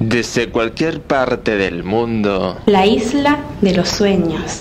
Desde cualquier parte del mundo. La isla de los sueños.